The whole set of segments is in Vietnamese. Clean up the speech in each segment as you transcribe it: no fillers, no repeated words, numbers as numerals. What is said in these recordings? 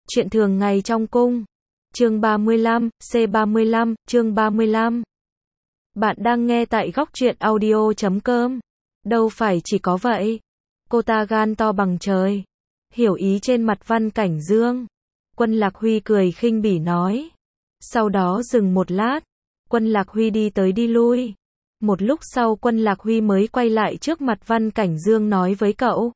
Chuyện thường ngày trong cung. Chương 35, C35, chương 35. Bạn đang nghe tại góc truyện audio.com. Đâu phải chỉ có vậy. Cô ta gan to bằng trời. Hiểu ý trên mặt Văn Cảnh Dương. Quân Lạc Huy cười khinh bỉ nói. Sau đó dừng một lát. Quân Lạc Huy đi tới đi lui. Một lúc sau Quân Lạc Huy mới quay lại trước mặt Văn Cảnh Dương nói với cậu.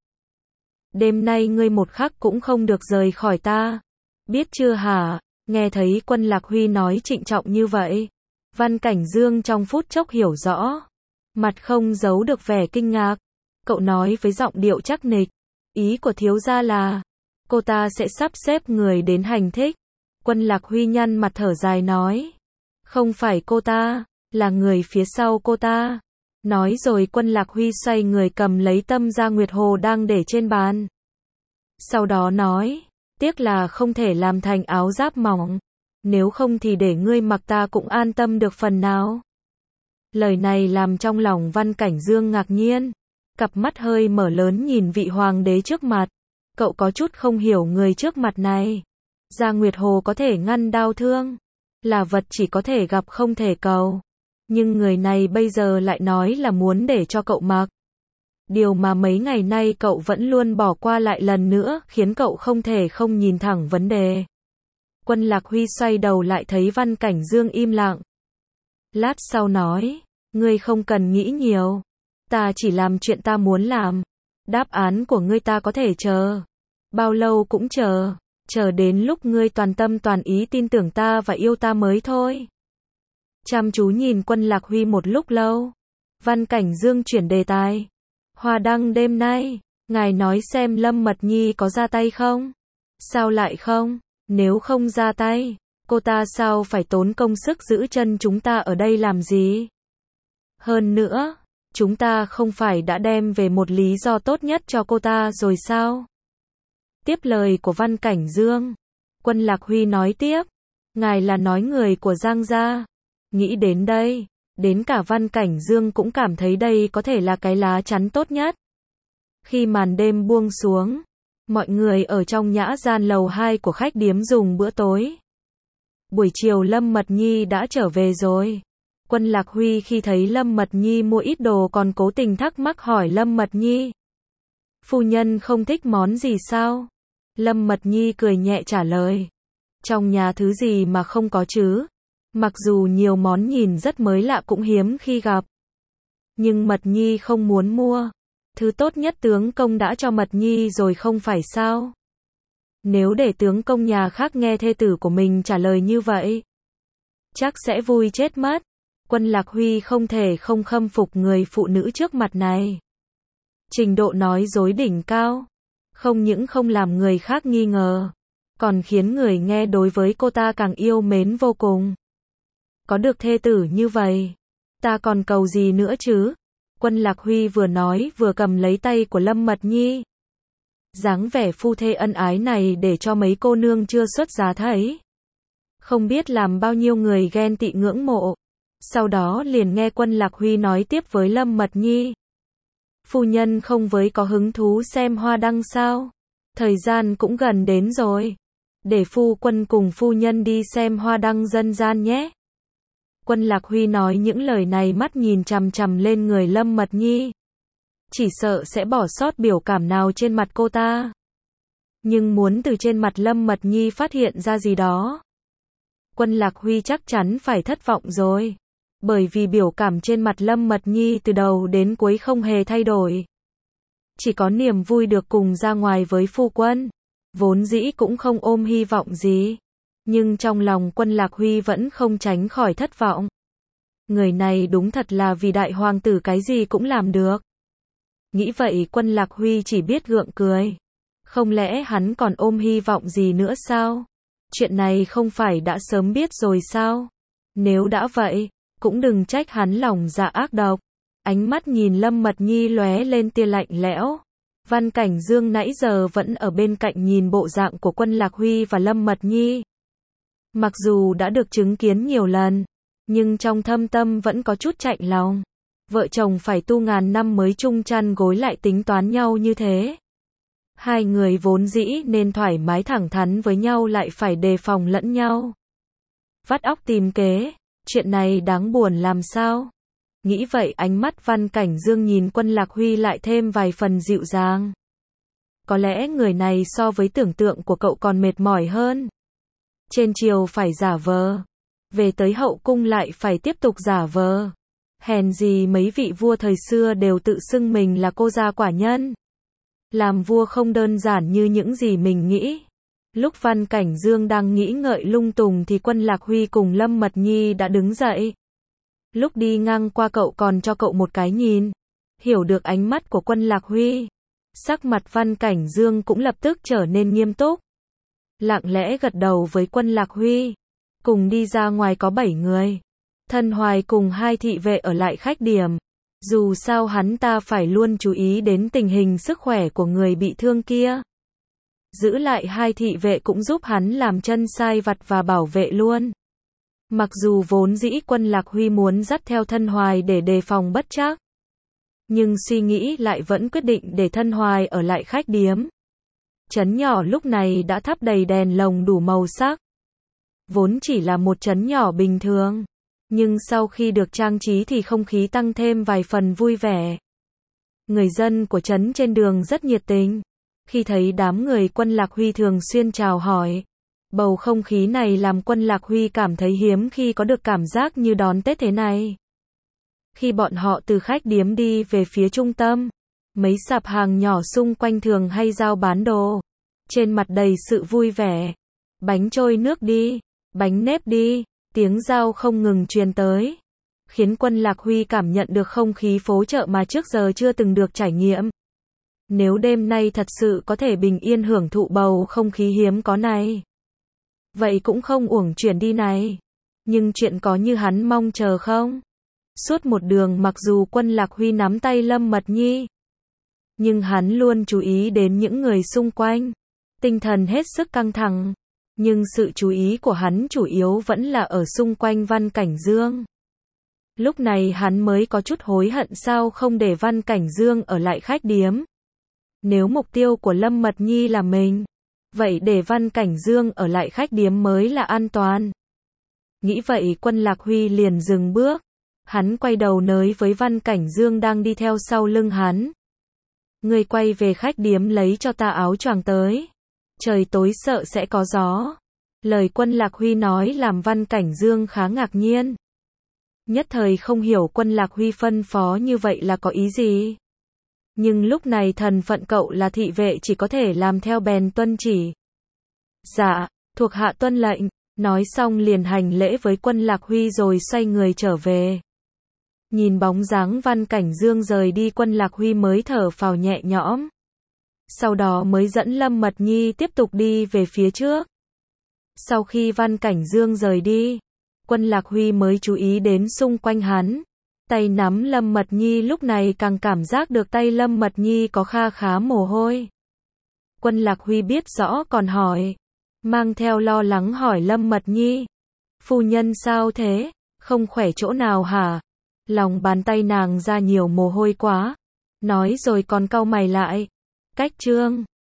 Đêm nay ngươi một khắc cũng không được rời khỏi ta. Biết chưa hả? Nghe thấy Quân Lạc Huy nói trịnh trọng như vậy. Văn Cảnh Dương trong phút chốc hiểu rõ. Mặt không giấu được vẻ kinh ngạc. Cậu nói với giọng điệu chắc nịch. Ý của thiếu gia là, cô ta sẽ sắp xếp người đến hành thích. Quân Lạc Huy nhăn mặt thở dài nói. Không phải cô ta, là người phía sau cô ta. Nói rồi Quân Lạc Huy xoay người cầm lấy Tâm Gia Nguyệt Hồ đang để trên bàn. Sau đó nói, tiếc là không thể làm thành áo giáp mỏng. Nếu không thì để ngươi mặc ta cũng an tâm được phần nào. Lời này làm trong lòng Văn Cảnh Dương ngạc nhiên. Cặp mắt hơi mở lớn nhìn vị hoàng đế trước mặt. Cậu có chút không hiểu người trước mặt này. Gia Nguyệt Hồ có thể ngăn đau thương. Là vật chỉ có thể gặp không thể cầu. Nhưng người này bây giờ lại nói là muốn để cho cậu mặc. Điều mà mấy ngày nay cậu vẫn luôn bỏ qua lại lần nữa khiến cậu không thể không nhìn thẳng vấn đề. Quân Lạc Huy xoay đầu lại thấy Văn Cảnh Dương im lặng. Lát sau nói, ngươi không cần nghĩ nhiều. Ta chỉ làm chuyện ta muốn làm. Đáp án của ngươi ta có thể chờ. Bao lâu cũng chờ. Chờ đến lúc ngươi toàn tâm toàn ý tin tưởng ta và yêu ta mới thôi. Chăm chú nhìn Quân Lạc Huy một lúc lâu. Văn Cảnh Dương chuyển đề tài. Hoa đăng đêm nay, ngài nói xem Lâm Mật Nhi có ra tay không? Sao lại không? Nếu không ra tay, cô ta sao phải tốn công sức giữ chân chúng ta ở đây làm gì? Hơn nữa, chúng ta không phải đã đem về một lý do tốt nhất cho cô ta rồi sao? Tiếp lời của Văn Cảnh Dương, Quân Lạc Huy nói tiếp, ngài là nói người của Giang gia. Nghĩ đến đây, đến cả Văn Cảnh Dương cũng cảm thấy đây có thể là cái lá chắn tốt nhất. Khi màn đêm buông xuống, mọi người ở trong nhã gian lầu 2 của khách điếm dùng bữa tối. Buổi chiều Lâm Mật Nhi đã trở về rồi. Quân Lạc Huy khi thấy Lâm Mật Nhi mua ít đồ còn cố tình thắc mắc hỏi Lâm Mật Nhi. Phu nhân không thích món gì sao? Lâm Mật Nhi cười nhẹ trả lời. Trong nhà thứ gì mà không có chứ? Mặc dù nhiều món nhìn rất mới lạ cũng hiếm khi gặp. Nhưng Mật Nhi không muốn mua. Thứ tốt nhất tướng công đã cho Mật Nhi rồi không phải sao? Nếu để tướng công nhà khác nghe thê tử của mình trả lời như vậy, chắc sẽ vui chết mất. Quân Lạc Huy không thể không khâm phục người phụ nữ trước mặt này. Trình độ nói dối đỉnh cao. Không những không làm người khác nghi ngờ, còn khiến người nghe đối với cô ta càng yêu mến vô cùng. Có được thê tử như vậy, ta còn cầu gì nữa chứ? Quân Lạc Huy vừa nói vừa cầm lấy tay của Lâm Mật Nhi. Dáng vẻ phu thê ân ái này để cho mấy cô nương chưa xuất giá thấy. Không biết làm bao nhiêu người ghen tị ngưỡng mộ. Sau đó liền nghe Quân Lạc Huy nói tiếp với Lâm Mật Nhi. Phu nhân không với có hứng thú xem hoa đăng sao? Thời gian cũng gần đến rồi. Để phu quân cùng phu nhân đi xem hoa đăng dân gian nhé. Quân Lạc Huy nói những lời này mắt nhìn chằm chằm lên người Lâm Mật Nhi. Chỉ sợ sẽ bỏ sót biểu cảm nào trên mặt cô ta. Nhưng muốn từ trên mặt Lâm Mật Nhi phát hiện ra gì đó, Quân Lạc Huy chắc chắn phải thất vọng rồi. Bởi vì biểu cảm trên mặt Lâm Mật Nhi từ đầu đến cuối không hề thay đổi. Chỉ có niềm vui được cùng ra ngoài với phu quân. Vốn dĩ cũng không ôm hy vọng gì. Nhưng trong lòng Quân Lạc Huy vẫn không tránh khỏi thất vọng. Người này đúng thật là vì đại hoàng tử cái gì cũng làm được. Nghĩ vậy Quân Lạc Huy chỉ biết gượng cười. Không lẽ hắn còn ôm hy vọng gì nữa sao? Chuyện này không phải đã sớm biết rồi sao? Nếu đã vậy, cũng đừng trách hắn lòng dạ ác độc. Ánh mắt nhìn Lâm Mật Nhi lóe lên tia lạnh lẽo. Văn Cảnh Dương nãy giờ vẫn ở bên cạnh nhìn bộ dạng của Quân Lạc Huy và Lâm Mật Nhi. Mặc dù đã được chứng kiến nhiều lần, nhưng trong thâm tâm vẫn có chút chạnh lòng. Vợ chồng phải tu ngàn năm mới chung chăn gối lại tính toán nhau như thế. Hai người vốn dĩ nên thoải mái thẳng thắn với nhau lại phải đề phòng lẫn nhau. Vắt óc tìm kế, chuyện này đáng buồn làm sao? Nghĩ vậy ánh mắt Văn Cảnh Dương nhìn Quân Lạc Huy lại thêm vài phần dịu dàng. Có lẽ người này so với tưởng tượng của cậu còn mệt mỏi hơn. Trên triều phải giả vờ, về tới hậu cung lại phải tiếp tục giả vờ. Hèn gì mấy vị vua thời xưa đều tự xưng mình là cô gia quả nhân. Làm vua không đơn giản như những gì mình nghĩ. Lúc Văn Cảnh Dương đang nghĩ ngợi lung tung thì Quân Lạc Huy cùng Lâm Mật Nhi đã đứng dậy. Lúc đi ngang qua cậu còn cho cậu một cái nhìn. Hiểu được ánh mắt của Quân Lạc Huy, sắc mặt Văn Cảnh Dương cũng lập tức trở nên nghiêm túc. Lặng lẽ gật đầu với Quân Lạc Huy. Cùng đi ra ngoài có 7 người. Thân Hoài cùng 2 thị vệ ở lại khách điếm. Dù sao hắn ta phải luôn chú ý đến tình hình sức khỏe của người bị thương kia. Giữ lại 2 thị vệ cũng giúp hắn làm chân sai vặt và bảo vệ luôn. Mặc dù vốn dĩ Quân Lạc Huy muốn dắt theo Thân Hoài để đề phòng bất trắc, nhưng suy nghĩ lại vẫn quyết định để Thân Hoài ở lại khách điếm. Trấn nhỏ lúc này đã thắp đầy đèn lồng đủ màu sắc. Vốn chỉ là một trấn nhỏ bình thường, nhưng sau khi được trang trí thì không khí tăng thêm vài phần vui vẻ. Người dân của trấn trên đường rất nhiệt tình. Khi thấy đám người Quân Lạc Huy thường xuyên chào hỏi, bầu không khí này làm Quân Lạc Huy cảm thấy hiếm khi có được cảm giác như đón Tết thế này. Khi bọn họ từ khách điếm đi về phía trung tâm, mấy sạp hàng nhỏ xung quanh thường hay giao bán đồ. Trên mặt đầy sự vui vẻ. Bánh trôi nước đi, bánh nếp đi, tiếng giao không ngừng truyền tới, khiến Quân Lạc Huy cảm nhận được không khí phố chợ mà trước giờ chưa từng được trải nghiệm. Nếu đêm nay thật sự có thể bình yên hưởng thụ bầu không khí hiếm có này, vậy cũng không uổng chuyển đi này. Nhưng chuyện có như hắn mong chờ không? Suốt một đường mặc dù Quân Lạc Huy nắm tay Lâm Mật Nhi, nhưng hắn luôn chú ý đến những người xung quanh. Tinh thần hết sức căng thẳng, nhưng sự chú ý của hắn chủ yếu vẫn là ở xung quanh Văn Cảnh Dương. Lúc này hắn mới có chút hối hận sao không để Văn Cảnh Dương ở lại khách điếm. Nếu mục tiêu của Lâm Mật Nhi là mình, vậy để Văn Cảnh Dương ở lại khách điếm mới là an toàn. Nghĩ vậy Quân Lạc Huy liền dừng bước. Hắn quay đầu nói với Văn Cảnh Dương đang đi theo sau lưng hắn. Người quay về khách điếm lấy cho ta áo choàng tới. Trời tối sợ sẽ có gió. Lời Quân Lạc Huy nói làm Văn Cảnh Dương khá ngạc nhiên. Nhất thời không hiểu Quân Lạc Huy phân phó như vậy là có ý gì. Nhưng lúc này thân phận cậu là thị vệ chỉ có thể làm theo bèn tuân chỉ. Dạ, thuộc hạ tuân lệnh. Nói xong liền hành lễ với Quân Lạc Huy rồi xoay người trở về. Nhìn bóng dáng Văn Cảnh Dương rời đi Quân Lạc Huy mới thở phào nhẹ nhõm. Sau đó mới dẫn Lâm Mật Nhi tiếp tục đi về phía trước. Sau khi Văn Cảnh Dương rời đi, Quân Lạc Huy mới chú ý đến xung quanh hắn. Tay nắm Lâm Mật Nhi lúc này càng cảm giác được tay Lâm Mật Nhi có kha khá mồ hôi. Quân Lạc Huy biết rõ còn hỏi, mang theo lo lắng hỏi Lâm Mật Nhi. Phu nhân sao thế? Không khỏe chỗ nào hả? Lòng bàn tay nàng ra nhiều mồ hôi quá. Nói rồi còn cau mày lại. Cách chương